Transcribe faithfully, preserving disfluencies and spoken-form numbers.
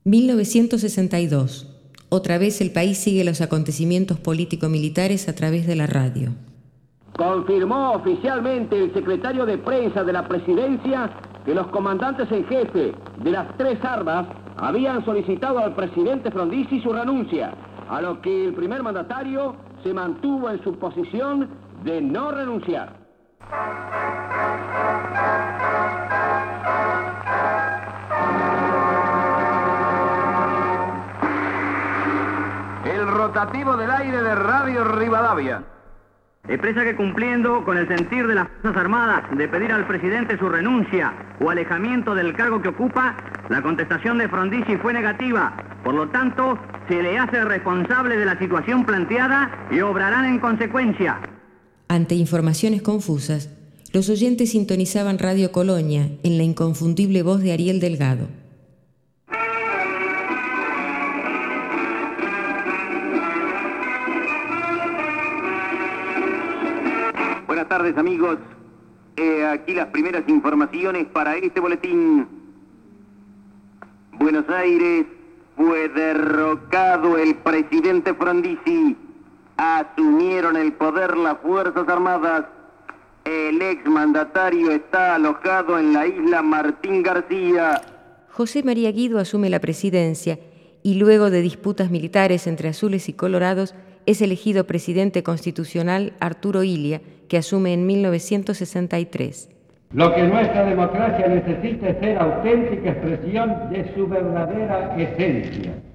mil novecientos sesenta y dos. Otra vez el país sigue los acontecimientos político-militares a través de la radio. Confirmó oficialmente el secretario de prensa de la presidencia que los comandantes en jefe de las tres armas habían solicitado al presidente Frondizi su renuncia, a lo que el primer mandatario se mantuvo en su posición de no renunciar. El rotativo del aire de Radio Rivadavia expresa que, cumpliendo con el sentir de las Fuerzas Armadas de pedir al presidente su renuncia o alejamiento del cargo que ocupa, la contestación de Frondizi fue negativa. Por lo tanto, se le hace responsable de la situación planteada y obrarán en consecuencia. Ante informaciones confusas, los oyentes sintonizaban Radio Colonia en la inconfundible voz de Ariel Delgado. Buenas tardes, amigos. Eh, aquí las primeras informaciones para este boletín. Buenos Aires fue derrocado el presidente Frondizi. Asumieron el poder las Fuerzas Armadas. El exmandatario está alojado en la isla Martín García. José María Guido asume la presidencia y luego de disputas militares entre azules y colorados es elegido presidente constitucional Arturo Illia, que asume en mil novecientos sesenta y tres. Lo que nuestra democracia necesita es ser auténtica expresión de su verdadera esencia.